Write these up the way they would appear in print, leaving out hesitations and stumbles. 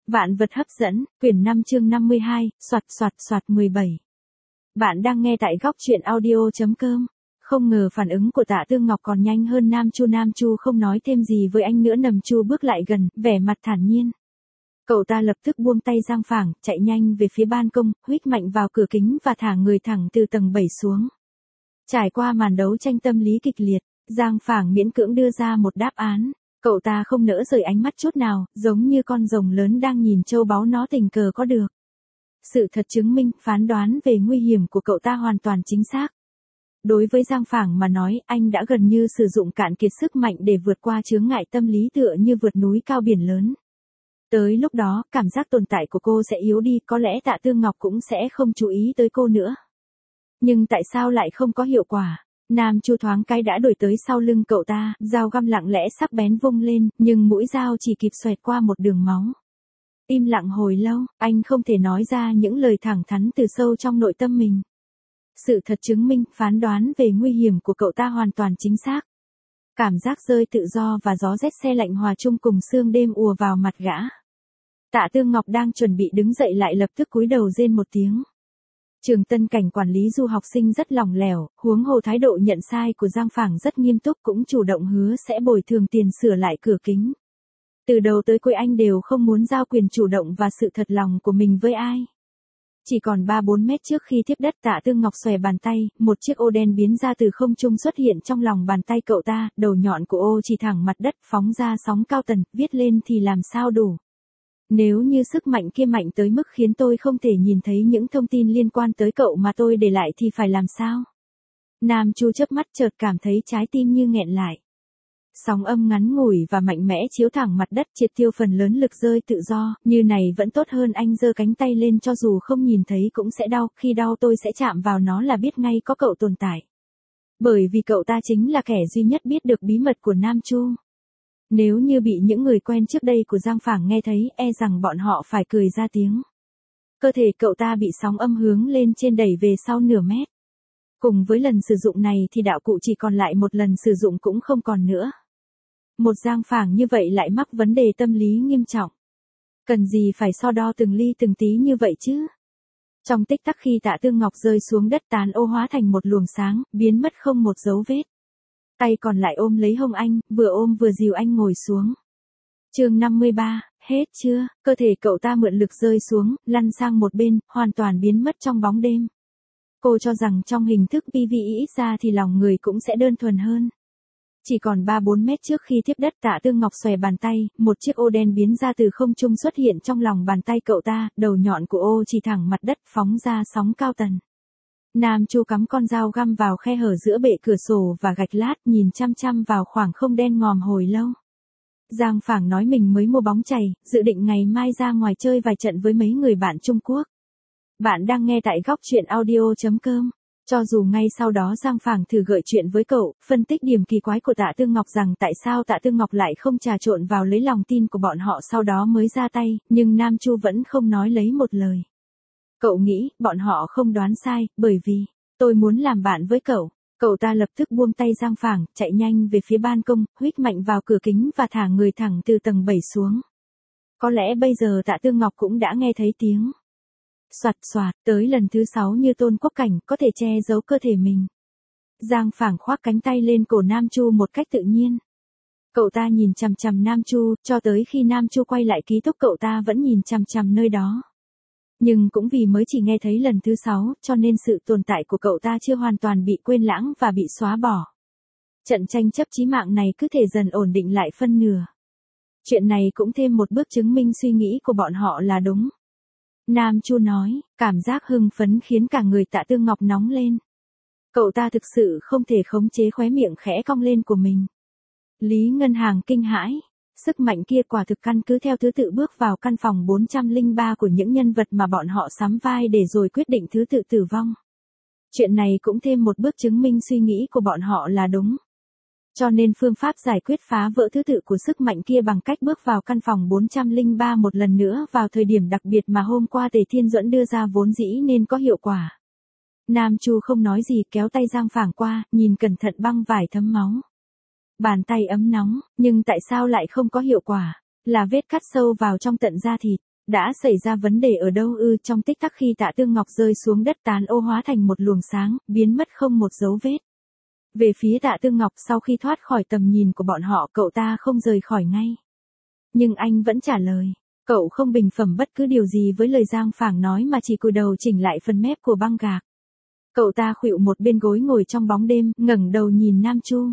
Vạn vật hấp dẫn, quyển 5 chương 52, soạt 17. Bạn đang nghe tại góc truyện audio.com. Không ngờ phản ứng của Tạ Tương Ngọc còn nhanh hơn Nam Chu không nói thêm gì với anh nữa, Nầm Chu bước lại gần, vẻ mặt thản nhiên. Cậu ta lập tức buông tay Giang Phảng, chạy nhanh về phía ban công, huých mạnh vào cửa kính và thả người thẳng từ tầng 7 xuống. Trải qua màn đấu tranh tâm lý kịch liệt, Giang Phảng miễn cưỡng đưa ra một đáp án. Cậu ta không nỡ rời ánh mắt chút nào, giống như con rồng lớn đang nhìn châu báu nó tình cờ có được. Sự thật chứng minh, phán đoán về nguy hiểm của cậu ta hoàn toàn chính xác. Đối với Giang Phảng mà nói, anh đã gần như sử dụng cạn kiệt sức mạnh để vượt qua chướng ngại tâm lý, tựa như vượt núi cao biển lớn. Tới lúc đó, cảm giác tồn tại của cô sẽ yếu đi, có lẽ Tạ Tương Ngọc cũng sẽ không chú ý tới cô nữa. Nhưng tại sao lại không có hiệu quả? Nam Chu thoáng cái đã đuổi tới sau lưng cậu ta, dao găm lặng lẽ sắc bén vung lên, nhưng mũi dao chỉ kịp xoẹt qua một đường máu. Im lặng hồi lâu, anh không thể nói ra những lời thẳng thắn từ sâu trong nội tâm mình. Sự thật chứng minh, phán đoán về nguy hiểm của cậu ta hoàn toàn chính xác. Cảm giác rơi tự do và gió rét se lạnh hòa chung cùng sương đêm ùa vào mặt gã. Tạ Tương Ngọc đang chuẩn bị đứng dậy lại lập tức cúi đầu rên một tiếng. Trường Tân Cảnh quản lý du học sinh rất lỏng lẻo, huống hồ thái độ nhận sai của Giang Phảng rất nghiêm túc, cũng chủ động hứa sẽ bồi thường tiền sửa lại cửa kính. Từ đầu tới cuối anh đều không muốn giao quyền chủ động và sự thật lòng của mình với ai. Chỉ còn 3-4 mét trước khi tiếp đất, Tạ Tương Ngọc xòe bàn tay, một chiếc ô đen biến ra từ không trung xuất hiện trong lòng bàn tay cậu ta, đầu nhọn của ô chỉ thẳng mặt đất, phóng ra sóng cao tần, viết lên thì làm sao đủ. Nếu như sức mạnh kia mạnh tới mức khiến tôi không thể nhìn thấy những thông tin liên quan tới cậu mà tôi để lại thì phải làm sao? Nam Chu chớp mắt chợt cảm thấy trái tim như nghẹn lại. Sóng âm ngắn ngủi và mạnh mẽ chiếu thẳng mặt đất, triệt tiêu phần lớn lực rơi tự do, như này vẫn tốt hơn anh giơ cánh tay lên, cho dù không nhìn thấy cũng sẽ đau, khi đau tôi sẽ chạm vào nó là biết ngay có cậu tồn tại. Bởi vì cậu ta chính là kẻ duy nhất biết được bí mật của Nam Chu. Nếu như bị những người quen trước đây của Giang Phảng nghe thấy, e rằng bọn họ phải cười ra tiếng. Cơ thể cậu ta bị sóng âm hướng lên trên đẩy về sau nửa mét. Cùng với lần sử dụng này thì đạo cụ chỉ còn lại một lần sử dụng cũng không còn nữa. Một Giang Phảng như vậy lại mắc vấn đề tâm lý nghiêm trọng. Cần gì phải so đo từng ly từng tí như vậy chứ? Trong tích tắc khi Tạ Tương Ngọc rơi xuống đất, tán ô hóa thành một luồng sáng, biến mất không một dấu vết. Tay còn lại ôm lấy hông anh, vừa ôm vừa dìu anh ngồi xuống. Chương 53, hết chưa? Cơ thể cậu ta mượn lực rơi xuống, lăn sang một bên, hoàn toàn biến mất trong bóng đêm. Cô cho rằng trong hình thức PVE ít ra thì lòng người cũng sẽ đơn thuần hơn. Chỉ còn 3-4 mét trước khi tiếp đất, Tạ Tương Ngọc xòe bàn tay, một chiếc ô đen biến ra từ không trung xuất hiện trong lòng bàn tay cậu ta, đầu nhọn của ô chỉ thẳng mặt đất, phóng ra sóng cao tần. Nam Chu cắm con dao găm vào khe hở giữa bệ cửa sổ và gạch lát, nhìn chăm chăm vào khoảng không đen ngòm hồi lâu. Giang Phảng nói mình mới mua bóng chày, dự định ngày mai ra ngoài chơi vài trận với mấy người bạn Trung Quốc. Bạn đang nghe tại góc truyện audio.com. Cho dù ngay sau đó Giang Phảng thử gợi chuyện với cậu, phân tích điểm kỳ quái của Tạ Tương Ngọc rằng tại sao Tạ Tương Ngọc lại không trà trộn vào lấy lòng tin của bọn họ sau đó mới ra tay, nhưng Nam Chu vẫn không nói lấy một lời. Cậu nghĩ, bọn họ không đoán sai, bởi vì, tôi muốn làm bạn với cậu. Cậu ta lập tức buông tay Giang Phảng, chạy nhanh về phía ban công, huých mạnh vào cửa kính và thả người thẳng từ tầng 7 xuống. Có lẽ bây giờ Tạ Tương Ngọc cũng đã nghe thấy tiếng. Soạt, tới lần thứ 6 như Tôn Quốc Cảnh, có thể che giấu cơ thể mình. Giang Phảng khoác cánh tay lên cổ Nam Chu một cách tự nhiên. Cậu ta nhìn chằm chằm Nam Chu, cho tới khi Nam Chu quay lại ký túc cậu ta vẫn nhìn chằm chằm nơi đó. Nhưng cũng vì mới chỉ nghe thấy lần thứ 6, cho nên sự tồn tại của cậu ta chưa hoàn toàn bị quên lãng và bị xóa bỏ. Trận tranh chấp chí mạng này cứ thể dần ổn định lại phân nửa. Chuyện này cũng thêm một bước chứng minh suy nghĩ của bọn họ là đúng. Nam Chu nói, cảm giác hưng phấn khiến cả người Tạ Tương Ngọc nóng lên. Cậu ta thực sự không thể khống chế khóe miệng khẽ cong lên của mình. Lý Ngân Hàng kinh hãi. Sức mạnh kia quả thực căn cứ theo thứ tự bước vào căn phòng 403 của những nhân vật mà bọn họ sắm vai để rồi quyết định thứ tự tử vong. Chuyện này cũng thêm một bước chứng minh suy nghĩ của bọn họ là đúng. Cho nên phương pháp giải quyết phá vỡ thứ tự của sức mạnh kia bằng cách bước vào căn phòng 403 một lần nữa vào thời điểm đặc biệt mà hôm qua Tề Thiên Duẫn đưa ra vốn dĩ nên có hiệu quả. Nam Chu không nói gì, kéo tay Giang Phảng qua, nhìn cẩn thận băng vải thấm máu. Bàn tay ấm nóng, nhưng tại sao lại không có hiệu quả? Là vết cắt sâu vào trong tận da thịt. Đã xảy ra vấn đề ở đâu ư? Trong tích tắc khi Tạ Tương Ngọc rơi xuống đất tán ô hóa thành một luồng sáng, biến mất không một dấu vết. Về phía Tạ Tương Ngọc sau khi thoát khỏi tầm nhìn của bọn họ, cậu ta không rời khỏi ngay. Nhưng anh vẫn trả lời. Cậu không bình phẩm bất cứ điều gì với lời Giang Phảng nói mà chỉ cúi đầu chỉnh lại phần mép của băng gạc. Cậu ta khuỵu một bên gối ngồi trong bóng đêm, ngẩng đầu nhìn Nam Chu.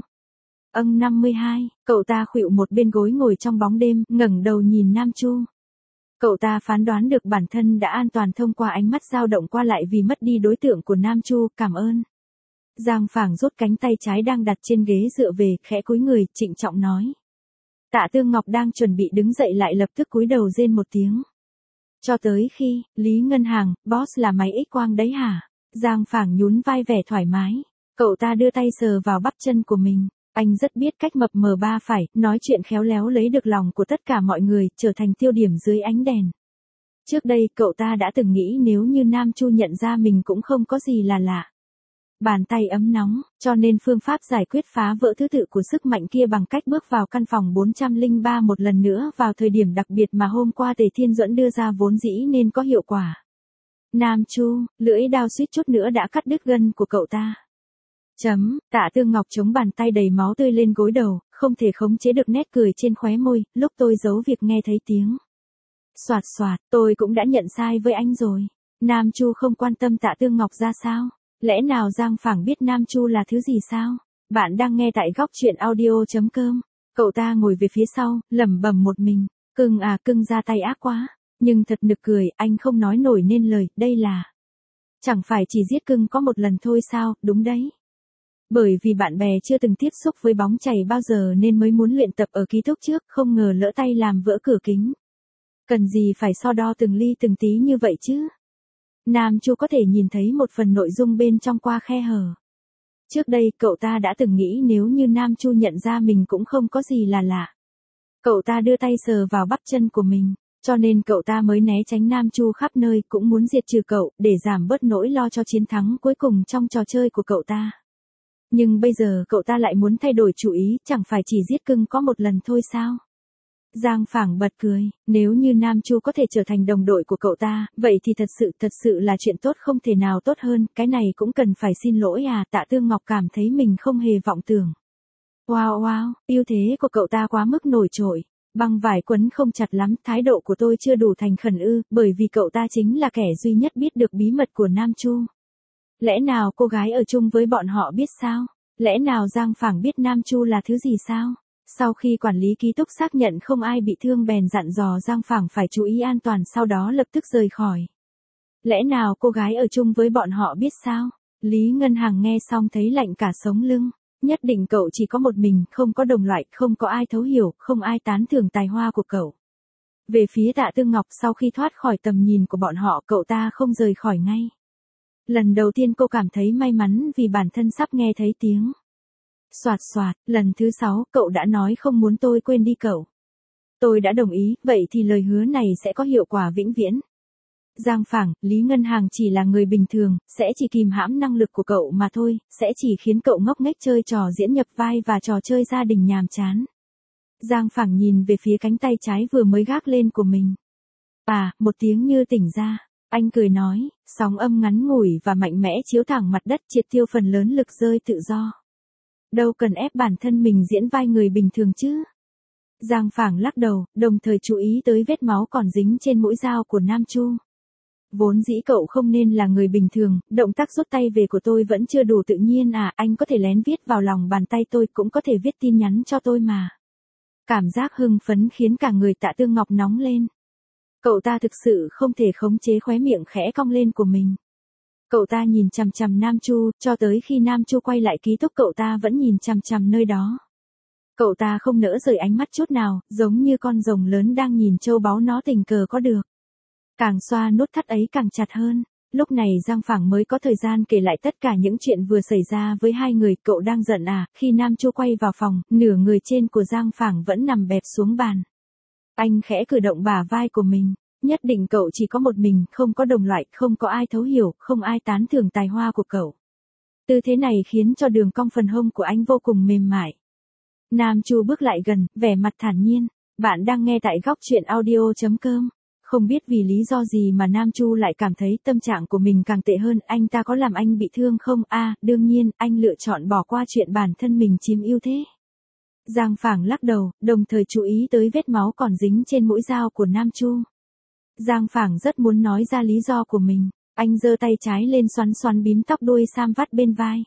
52, cậu ta khuỵu một bên gối ngồi trong bóng đêm, ngẩng đầu nhìn Nam Chu. Cậu ta phán đoán được bản thân đã an toàn thông qua ánh mắt dao động qua lại vì mất đi đối tượng của Nam Chu, cảm ơn. Giang Phảng rút cánh tay trái đang đặt trên ghế dựa về, khẽ cúi người, trịnh trọng nói. Tạ Tương Ngọc đang chuẩn bị đứng dậy lại lập tức cúi đầu rên một tiếng. Cho tới khi, Lý Ngân Hàng, boss là máy X quang đấy hả? Giang Phảng nhún vai vẻ thoải mái. Cậu ta đưa tay sờ vào bắp chân của mình. Anh rất biết cách mập mờ ba phải, nói chuyện khéo léo lấy được lòng của tất cả mọi người, trở thành tiêu điểm dưới ánh đèn. Trước đây cậu ta đã từng nghĩ nếu như Nam Chu nhận ra mình cũng không có gì là lạ. Bàn tay ấm nóng, cho nên phương pháp giải quyết phá vỡ thứ tự của sức mạnh kia bằng cách bước vào căn phòng 403 một lần nữa vào thời điểm đặc biệt mà hôm qua Tề Thiên Duẫn đưa ra vốn dĩ nên có hiệu quả. Nam Chu, lưỡi dao suýt chút nữa đã cắt đứt gân của cậu ta. Tạ Tương Ngọc chống bàn tay đầy máu tươi lên gối đầu, không thể khống chế được nét cười trên khóe môi, lúc tôi giấu việc nghe thấy tiếng. Soạt soạt, tôi cũng đã nhận sai với anh rồi. Nam Chu không quan tâm Tạ Tương Ngọc ra sao? Lẽ nào Giang Phảng biết Nam Chu là thứ gì sao? Bạn đang nghe tại góc truyện audio.com. Cậu ta ngồi về phía sau, lẩm bẩm một mình. Cưng à, cưng ra tay ác quá. Nhưng thật nực cười, anh không nói nổi nên lời, đây là. Chẳng phải chỉ giết cưng có một lần thôi sao, đúng đấy. Bởi vì bạn bè chưa từng tiếp xúc với bóng chày bao giờ nên mới muốn luyện tập ở ký túc trước, không ngờ lỡ tay làm vỡ cửa kính. Cần gì phải so đo từng ly từng tí như vậy chứ? Nam Chu có thể nhìn thấy một phần nội dung bên trong qua khe hở. Trước đây cậu ta đã từng nghĩ nếu như Nam Chu nhận ra mình cũng không có gì là lạ. Cậu ta đưa tay sờ vào bắp chân của mình, cho nên cậu ta mới né tránh Nam Chu khắp nơi, cũng muốn diệt trừ cậu, để giảm bớt nỗi lo cho chiến thắng cuối cùng trong trò chơi của cậu ta. Nhưng bây giờ cậu ta lại muốn thay đổi chủ ý, chẳng phải chỉ giết cưng có một lần thôi sao? Giang Phảng bật cười, nếu như Nam Chu có thể trở thành đồng đội của cậu ta, vậy thì thật sự là chuyện tốt không thể nào tốt hơn, cái này cũng cần phải xin lỗi à. Tạ Tương Ngọc cảm thấy mình không hề vọng tưởng. Wow, ưu thế của cậu ta quá mức nổi trội. Băng vải quấn không chặt lắm, thái độ của tôi chưa đủ thành khẩn ư, bởi vì cậu ta chính là kẻ duy nhất biết được bí mật của Nam Chu. Lẽ nào cô gái ở chung với bọn họ biết sao? Lẽ nào Giang Phảng biết Nam Chu là thứ gì sao? Sau khi quản lý ký túc xác nhận không ai bị thương bèn dặn dò Giang Phảng phải chú ý an toàn, sau đó lập tức rời khỏi. Lẽ nào cô gái ở chung với bọn họ biết sao? Lý Ngân Hàng nghe xong thấy lạnh cả sống lưng. Nhất định cậu chỉ có một mình, không có đồng loại, không có ai thấu hiểu, không ai tán thưởng tài hoa của cậu. Về phía Tạ Tương Ngọc sau khi thoát khỏi tầm nhìn của bọn họ, cậu ta không rời khỏi ngay. Lần đầu tiên cô cảm thấy may mắn vì bản thân sắp nghe thấy tiếng. Soạt soạt, lần thứ 6, cậu đã nói không muốn tôi quên đi cậu. Tôi đã đồng ý, vậy thì lời hứa này sẽ có hiệu quả vĩnh viễn. Giang Phảng, Lý Ngân Hàng chỉ là người bình thường, sẽ chỉ kìm hãm năng lực của cậu mà thôi, sẽ chỉ khiến cậu ngốc nghếch chơi trò diễn nhập vai và trò chơi gia đình nhàm chán. Giang Phảng nhìn về phía cánh tay trái vừa mới gác lên của mình. À, một tiếng như tỉnh ra. Anh cười nói, sóng âm ngắn ngủi và mạnh mẽ chiếu thẳng mặt đất, triệt tiêu phần lớn lực rơi tự do. Đâu cần ép bản thân mình diễn vai người bình thường chứ. Giang Phảng lắc đầu, đồng thời chú ý tới vết máu còn dính trên mũi dao của Nam Chu. Vốn dĩ cậu không nên là người bình thường, động tác rút tay về của tôi vẫn chưa đủ tự nhiên à, anh có thể lén viết vào lòng bàn tay tôi, cũng có thể viết tin nhắn cho tôi mà. Cảm giác hưng phấn khiến cả người Tạ Tương Ngọc nóng lên. Cậu ta thực sự không thể khống chế khóe miệng khẽ cong lên của mình. Cậu ta nhìn chằm chằm Nam Chu, cho tới khi Nam Chu quay lại ký túc cậu ta vẫn nhìn chằm chằm nơi đó. Cậu ta không nỡ rời ánh mắt chút nào, giống như con rồng lớn đang nhìn châu báu nó tình cờ có được. Càng xoa nút thắt ấy càng chặt hơn. Lúc này Giang Phảng mới có thời gian kể lại tất cả những chuyện vừa xảy ra với hai người. Cậu đang giận à? Khi Nam Chu quay vào phòng, nửa người trên của Giang Phảng vẫn nằm bẹp xuống bàn. Anh khẽ cử động bả vai của mình. Nhất định cậu chỉ có một mình, không có đồng loại, không có ai thấu hiểu, không ai tán thưởng tài hoa của cậu. Tư thế này khiến cho đường cong phần hông của anh vô cùng mềm mại. Nam Chu bước lại gần, vẻ mặt thản nhiên. Bạn đang nghe tại góc truyện audio.com. Không biết vì lý do gì mà Nam Chu lại cảm thấy tâm trạng của mình càng tệ hơn, anh ta có làm anh bị thương không? Đương nhiên, anh lựa chọn bỏ qua chuyện bản thân mình chiếm ưu thế. Giang Phảng lắc đầu, đồng thời chú ý tới vết máu còn dính trên mũi dao của Nam Chu. Giang Phảng rất muốn nói ra lý do của mình, anh giơ tay trái lên xoắn xoắn bím tóc đuôi sam vắt bên vai.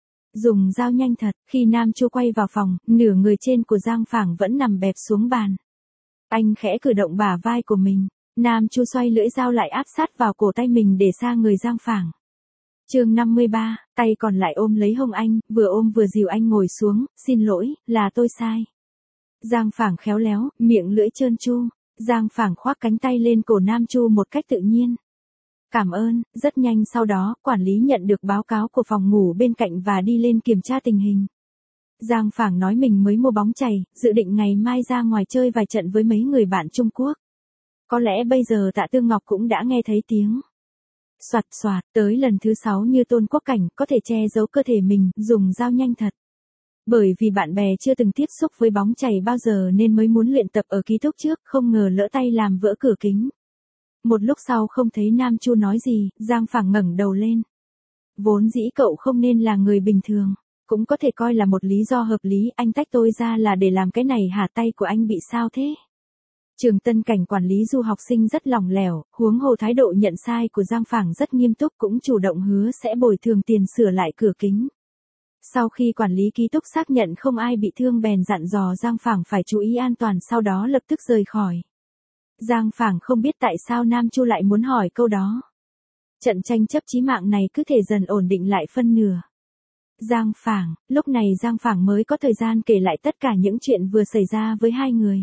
Dùng dao nhanh thật, khi Nam Chu quay vào phòng, nửa người trên của Giang Phảng vẫn nằm bẹp xuống bàn. Anh khẽ cử động bả vai của mình, Nam Chu xoay lưỡi dao lại áp sát vào cổ tay mình để xa người Giang Phảng. Chương 53, tay còn lại ôm lấy hông anh, vừa ôm vừa dìu anh ngồi xuống, xin lỗi, là tôi sai. Giang Phảng khéo léo, miệng lưỡi trơn tru, Giang Phảng khoác cánh tay lên cổ Nam Chu một cách tự nhiên. Cảm ơn, rất nhanh sau đó, quản lý nhận được báo cáo của phòng ngủ bên cạnh và đi lên kiểm tra tình hình. Giang Phảng nói mình mới mua bóng chày, dự định ngày mai ra ngoài chơi vài trận với mấy người bạn Trung Quốc. Có lẽ bây giờ Tạ Tương Ngọc cũng đã nghe thấy tiếng. Soạt soạt, tới lần thứ 6 như Tôn Quốc Cảnh có thể che giấu cơ thể mình, dùng dao nhanh thật. Bởi vì bạn bè chưa từng tiếp xúc với bóng chày bao giờ nên mới muốn luyện tập ở ký túc trước, không ngờ lỡ tay làm vỡ cửa kính. Một lúc sau không thấy Nam Chu nói gì, Giang Phảng ngẩng đầu lên. Vốn dĩ cậu không nên là người bình thường, cũng có thể coi là một lý do hợp lý, anh tách tôi ra là để làm cái này hả? Tay của anh bị sao thế? Trường Tân Cảnh quản lý du học sinh rất lỏng lẻo, huống hồ thái độ nhận sai của Giang Phảng rất nghiêm túc, cũng chủ động hứa sẽ bồi thường tiền sửa lại cửa kính. Sau khi quản lý ký túc xác nhận không ai bị thương bèn dặn dò Giang Phảng phải chú ý an toàn, sau đó lập tức rời khỏi. Giang Phảng không biết tại sao Nam Chu lại muốn hỏi câu đó. Trận tranh chấp chí mạng này cứ thể dần ổn định lại phân nửa. Giang Phảng, lúc này Giang Phảng mới có thời gian kể lại tất cả những chuyện vừa xảy ra với hai người.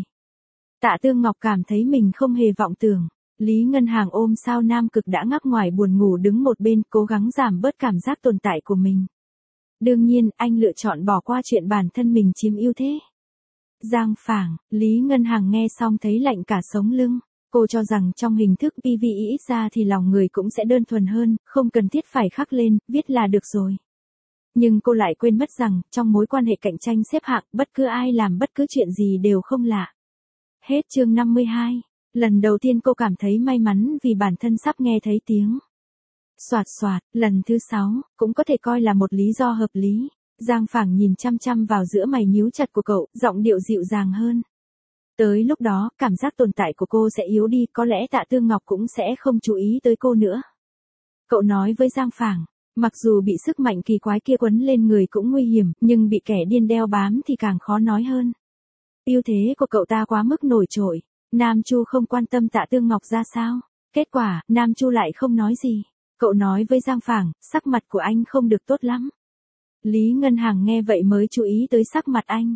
Tạ Tương Ngọc cảm thấy mình không hề vọng tưởng. Lý Ngân Hàng ôm sao Nam Cực đã ngáp ngoài buồn ngủ đứng một bên, cố gắng giảm bớt cảm giác tồn tại của mình. Đương nhiên, anh lựa chọn bỏ qua chuyện bản thân mình chiếm ưu thế. Giang Phảng, Lý Ngân Hàng nghe xong thấy lạnh cả sống lưng. Cô cho rằng trong hình thức PVE ít ra thì lòng người cũng sẽ đơn thuần hơn, không cần thiết phải khắc lên, viết là được rồi. Nhưng cô lại quên mất rằng, trong mối quan hệ cạnh tranh xếp hạng, bất cứ ai làm bất cứ chuyện gì đều không lạ. Hết chương 52. Lần đầu tiên cô cảm thấy may mắn vì bản thân sắp nghe thấy tiếng. Soạt soạt, lần thứ 6, cũng có thể coi là một lý do hợp lý. Giang Phảng nhìn chăm chăm vào giữa mày nhíu chặt của cậu, giọng điệu dịu dàng hơn. Tới lúc đó, cảm giác tồn tại của cô sẽ yếu đi, có lẽ Tạ Tương Ngọc cũng sẽ không chú ý tới cô nữa. Cậu nói với Giang Phảng, mặc dù bị sức mạnh kỳ quái kia quấn lên người cũng nguy hiểm, nhưng bị kẻ điên đeo bám thì càng khó nói hơn. Ưu thế của cậu ta quá mức nổi trội. Nam Chu không quan tâm Tạ Tương Ngọc ra sao. Kết quả, Nam Chu lại không nói gì. Cậu nói với Giang Phảng, sắc mặt của anh không được tốt lắm. Lý Ngân Hàng nghe vậy mới chú ý tới sắc mặt anh.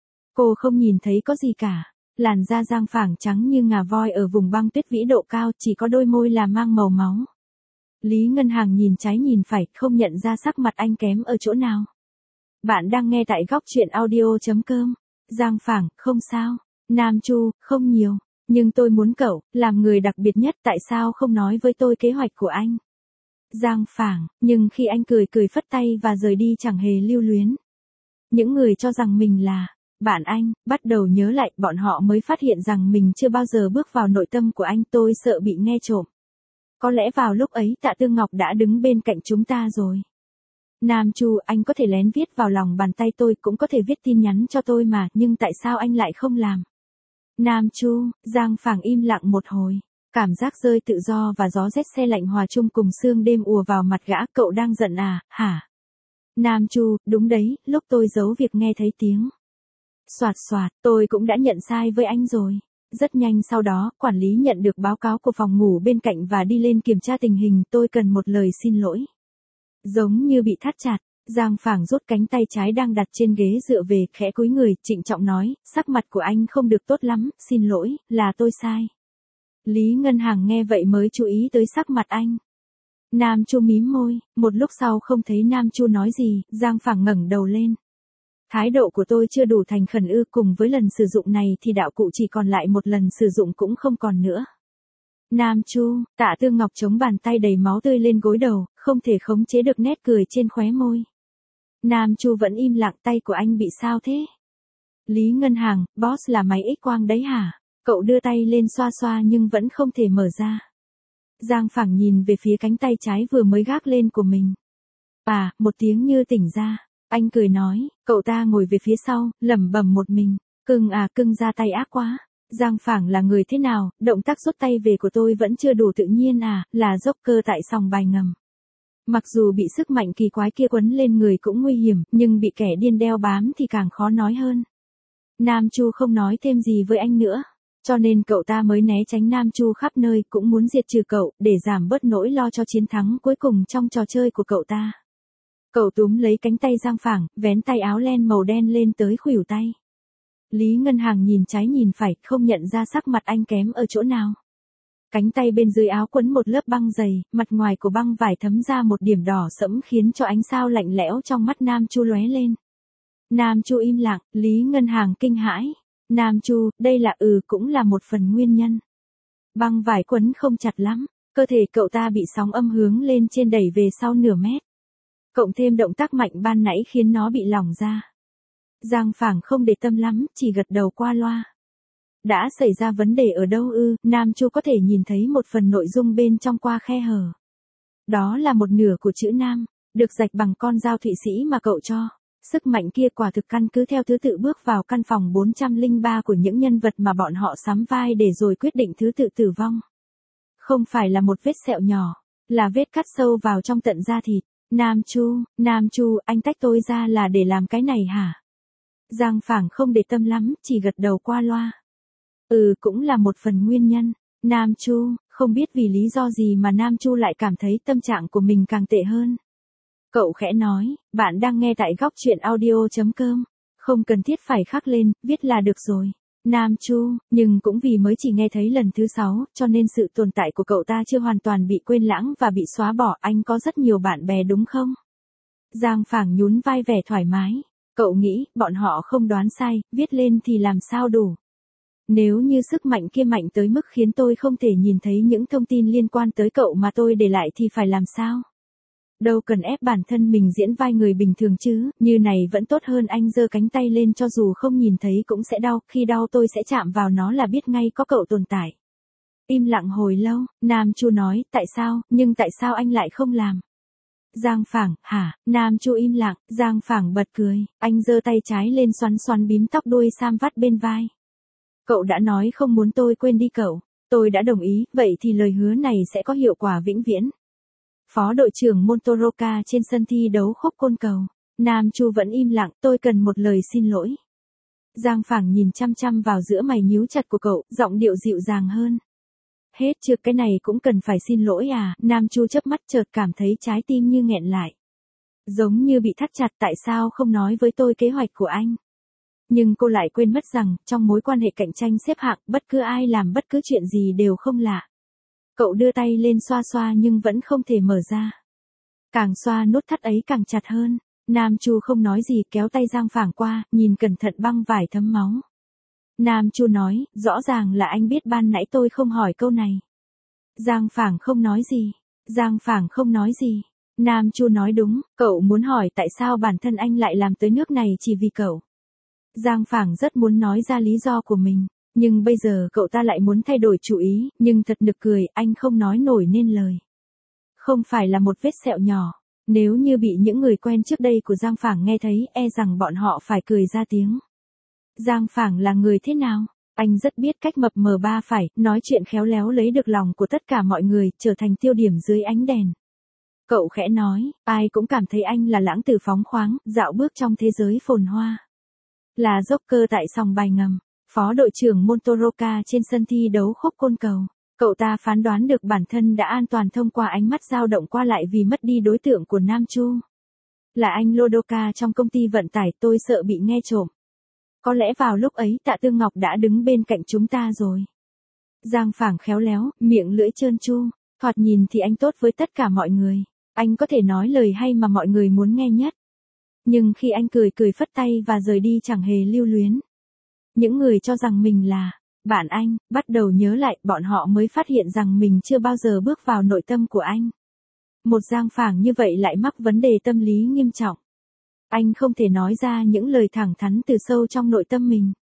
Cô không nhìn thấy có gì cả. Làn da Giang Phảng trắng như ngà voi ở vùng băng tuyết vĩ độ cao, chỉ có đôi môi là mang màu máu. Lý Ngân Hàng nhìn trái nhìn phải, không nhận ra sắc mặt anh kém ở chỗ nào. Bạn đang nghe tại góc truyện audio.com. Giang Phảng, không sao. Nam Chu, không nhiều. Nhưng tôi muốn cậu, làm người đặc biệt nhất, tại sao không nói với tôi kế hoạch của anh? Giang Phảng, nhưng khi anh cười phất tay và rời đi chẳng hề lưu luyến. Những người cho rằng mình là bạn anh, bắt đầu nhớ lại, bọn họ mới phát hiện rằng mình chưa bao giờ bước vào nội tâm của anh, tôi sợ bị nghe trộm. Có lẽ vào lúc ấy Tạ Tương Ngọc đã đứng bên cạnh chúng ta rồi. Nam Chu, anh có thể lén viết vào lòng bàn tay tôi, cũng có thể viết tin nhắn cho tôi mà, nhưng tại sao anh lại không làm? Nam Chu, Giang Phảng im lặng một hồi. Cảm giác rơi tự do và gió rét se lạnh hòa chung cùng sương đêm ùa vào mặt gã, cậu đang giận à, hả? Nam Chu, đúng đấy, lúc tôi giấu việc nghe thấy tiếng. Soạt soạt, tôi cũng đã nhận sai với anh rồi. Rất nhanh sau đó, quản lý nhận được báo cáo của phòng ngủ bên cạnh và đi lên kiểm tra tình hình, tôi cần một lời xin lỗi. Giống như bị thắt chặt, Giang Phảng rút cánh tay trái đang đặt trên ghế dựa về, khẽ cúi người, trịnh trọng nói, sắc mặt của anh không được tốt lắm, xin lỗi, là tôi sai. Lý Ngân Hàng nghe vậy mới chú ý tới sắc mặt anh. Nam Chu mím môi, một lúc sau không thấy Nam Chu nói gì, Giang Phảng ngẩng đầu lên. Thái độ của tôi chưa đủ thành khẩn ư? Cùng với lần sử dụng này thì đạo cụ chỉ còn lại một lần sử dụng cũng không còn nữa. Nam Chu, Tạ Tương Ngọc chống bàn tay đầy máu tươi lên gối đầu, không thể khống chế được nét cười trên khóe môi. Nam Chu vẫn im lặng, tay của anh bị sao thế? Lý Ngân Hàng, boss là máy X quang đấy hả? Cậu đưa tay lên xoa xoa nhưng vẫn không thể mở ra. Giang Phảng nhìn về phía cánh tay trái vừa mới gác lên của mình. À, một tiếng như tỉnh ra. Anh cười nói, cậu ta ngồi về phía sau, lẩm bẩm một mình. Cưng à, cưng ra tay ác quá. Giang Phảng là người thế nào, động tác rút tay về của tôi vẫn chưa đủ tự nhiên à, là dốc cơ tại sòng bài ngầm. Mặc dù bị sức mạnh kỳ quái kia quấn lên người cũng nguy hiểm, nhưng bị kẻ điên đeo bám thì càng khó nói hơn. Nam Chu không nói thêm gì với anh nữa, cho nên cậu ta mới né tránh Nam Chu khắp nơi, cũng muốn diệt trừ cậu, để giảm bớt nỗi lo cho chiến thắng cuối cùng trong trò chơi của cậu ta. Cậu túm lấy cánh tay Giang Phảng, vén tay áo len màu đen lên tới khuỷu tay. Lý Ngân Hàng nhìn trái nhìn phải, không nhận ra sắc mặt anh kém ở chỗ nào. Cánh tay bên dưới áo quấn một lớp băng dày, mặt ngoài của băng vải thấm ra một điểm đỏ sẫm khiến cho ánh sao lạnh lẽo trong mắt Nam Chu lóe lên. Nam Chu im lặng, Lý Ngân Hàng kinh hãi. Nam Chu, đây là cũng là một phần nguyên nhân. Băng vải quấn không chặt lắm, cơ thể cậu ta bị sóng âm hướng lên trên đẩy về sau nửa mét. Cộng thêm động tác mạnh ban nãy khiến nó bị lỏng ra. Giang Phảng không để tâm lắm, chỉ gật đầu qua loa. Đã xảy ra vấn đề ở đâu Nam Chu có thể nhìn thấy một phần nội dung bên trong qua khe hở. Đó là một nửa của chữ Nam, được rạch bằng con dao Thụy Sĩ mà cậu cho. Sức mạnh kia quả thực căn cứ theo thứ tự bước vào căn phòng 403 của những nhân vật mà bọn họ sắm vai để rồi quyết định thứ tự tử vong. Không phải là một vết sẹo nhỏ, là vết cắt sâu vào trong tận da thịt. Nam Chu, anh tách tôi ra là để làm cái này hả? Giang Phảng không để tâm lắm, chỉ gật đầu qua loa. Cũng là một phần nguyên nhân. Nam Chu, không biết vì lý do gì mà Nam Chu lại cảm thấy tâm trạng của mình càng tệ hơn. Cậu khẽ nói, bạn đang nghe tại góc truyện audio.com. Không cần thiết phải khắc lên, viết là được rồi. Nam Chu, nhưng cũng vì mới chỉ nghe thấy lần thứ 6, cho nên sự tồn tại của cậu ta chưa hoàn toàn bị quên lãng và bị xóa bỏ. Anh có rất nhiều bạn bè đúng không? Giang Phảng nhún vai vẻ thoải mái. Cậu nghĩ, bọn họ không đoán sai, viết lên thì làm sao đủ. Nếu như sức mạnh kia mạnh tới mức khiến tôi không thể nhìn thấy những thông tin liên quan tới cậu mà tôi để lại thì phải làm sao? Đâu cần ép bản thân mình diễn vai người bình thường chứ, như này vẫn tốt hơn anh giơ cánh tay lên cho dù không nhìn thấy cũng sẽ đau, khi đau tôi sẽ chạm vào nó là biết ngay có cậu tồn tại. Im lặng hồi lâu, Nam Chu nói, tại sao anh lại không làm? Giang Phảng, hả? Nam Chu im lặng, Giang Phảng bật cười, anh giơ tay trái lên xoắn xoắn bím tóc đuôi sam vắt bên vai. Cậu đã nói không muốn tôi quên đi cậu, tôi đã đồng ý, vậy thì lời hứa này sẽ có hiệu quả vĩnh viễn. Phó đội trưởng Montoroka trên sân thi đấu khúc côn cầu. Nam Chu vẫn im lặng, tôi cần một lời xin lỗi. Giang Phảng nhìn chăm chăm vào giữa mày nhíu chặt của cậu, giọng điệu dịu dàng hơn. Hết chưa, cái này cũng cần phải xin lỗi à? Nam Chu chớp mắt chợt cảm thấy trái tim như nghẹn lại. Giống như bị thắt chặt, tại sao không nói với tôi kế hoạch của anh? Nhưng cô lại quên mất rằng, trong mối quan hệ cạnh tranh xếp hạng, bất cứ ai làm bất cứ chuyện gì đều không lạ. Cậu đưa tay lên xoa xoa nhưng vẫn không thể mở ra. Càng xoa nút thắt ấy càng chặt hơn. Nam Chu không nói gì, kéo tay Giang Phảng qua, nhìn cẩn thận băng vải thấm máu. Nam Chu nói, rõ ràng là anh biết ban nãy tôi không hỏi câu này. Giang Phảng không nói gì. Nam Chu nói đúng, cậu muốn hỏi tại sao bản thân anh lại làm tới nước này chỉ vì cậu. Giang Phảng rất muốn nói ra lý do của mình, nhưng bây giờ cậu ta lại muốn thay đổi chủ ý, nhưng thật nực cười, anh không nói nổi nên lời. Không phải là một vết sẹo nhỏ, nếu như bị những người quen trước đây của Giang Phảng nghe thấy, e rằng bọn họ phải cười ra tiếng. Giang Phảng là người thế nào? Anh rất biết cách mập mờ ba phải, nói chuyện khéo léo lấy được lòng của tất cả mọi người, trở thành tiêu điểm dưới ánh đèn. Cậu khẽ nói, ai cũng cảm thấy anh là lãng tử phóng khoáng, dạo bước trong thế giới phồn hoa. Là dốc cơ tại sòng bài ngầm, phó đội trưởng Montoroka trên sân thi đấu khúc côn cầu. Cậu ta phán đoán được bản thân đã an toàn thông qua ánh mắt dao động qua lại vì mất đi đối tượng của Nam Chu. Là anh Lodoka trong công ty vận tải, tôi sợ bị nghe trộm. Có lẽ vào lúc ấy Tạ Tương Ngọc đã đứng bên cạnh chúng ta rồi. Giang Phảng khéo léo, miệng lưỡi trơn tru, thoạt nhìn thì anh tốt với tất cả mọi người. Anh có thể nói lời hay mà mọi người muốn nghe nhất. Nhưng khi anh cười phất tay và rời đi chẳng hề lưu luyến. Những người cho rằng mình là bạn anh, bắt đầu nhớ lại, bọn họ mới phát hiện rằng mình chưa bao giờ bước vào nội tâm của anh. Một Giang Phảng như vậy lại mắc vấn đề tâm lý nghiêm trọng. Anh không thể nói ra những lời thẳng thắn từ sâu trong nội tâm mình.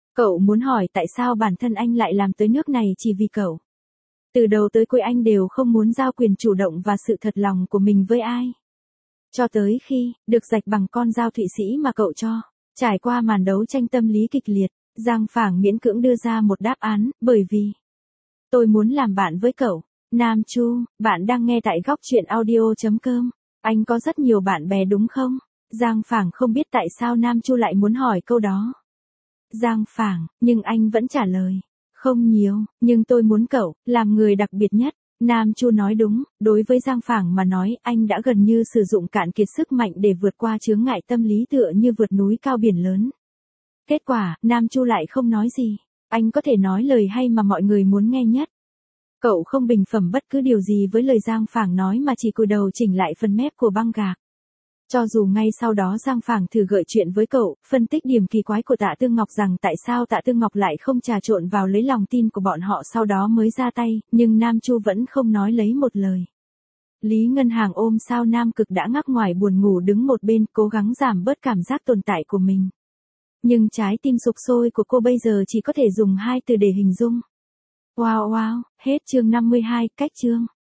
Cậu muốn hỏi tại sao bản thân anh lại làm tới nước này chỉ vì cậu. Từ đầu tới cuối anh đều không muốn giao quyền chủ động và sự thật lòng của mình với ai. Cho tới khi, được rạch bằng con dao Thụy Sĩ mà cậu cho. Trải qua màn đấu tranh tâm lý kịch liệt, Giang Phảng miễn cưỡng đưa ra một đáp án, bởi vì tôi muốn làm bạn với cậu. Nam Chu, bạn đang nghe tại góc chuyện audio.com. Anh có rất nhiều bạn bè đúng không? Giang Phảng không biết tại sao Nam Chu lại muốn hỏi câu đó. Giang Phảng, nhưng anh vẫn trả lời. Không nhiều, nhưng tôi muốn cậu, làm người đặc biệt nhất. Nam Chu nói đúng, đối với Giang Phảng mà nói, anh đã gần như sử dụng cạn kiệt sức mạnh để vượt qua chướng ngại tâm lý tựa như vượt núi cao biển lớn. Kết quả, Nam Chu lại không nói gì. Anh có thể nói lời hay mà mọi người muốn nghe nhất. Cậu không bình phẩm bất cứ điều gì với lời Giang Phảng nói mà chỉ cúi đầu chỉnh lại phần mép của băng gạc. Cho dù ngay sau đó Giang Phảng thử gợi chuyện với cậu, phân tích điểm kỳ quái của Tạ Tương Ngọc rằng tại sao Tạ Tương Ngọc lại không trà trộn vào lấy lòng tin của bọn họ sau đó mới ra tay, nhưng Nam Chu vẫn không nói lấy một lời. Lý Ngân Hàng ôm sao Nam Cực đã ngắc ngoài buồn ngủ đứng một bên cố gắng giảm bớt cảm giác tồn tại của mình. Nhưng trái tim sục sôi của cô bây giờ chỉ có thể dùng hai từ để hình dung. Wow wow, hết chương 52, cách chương.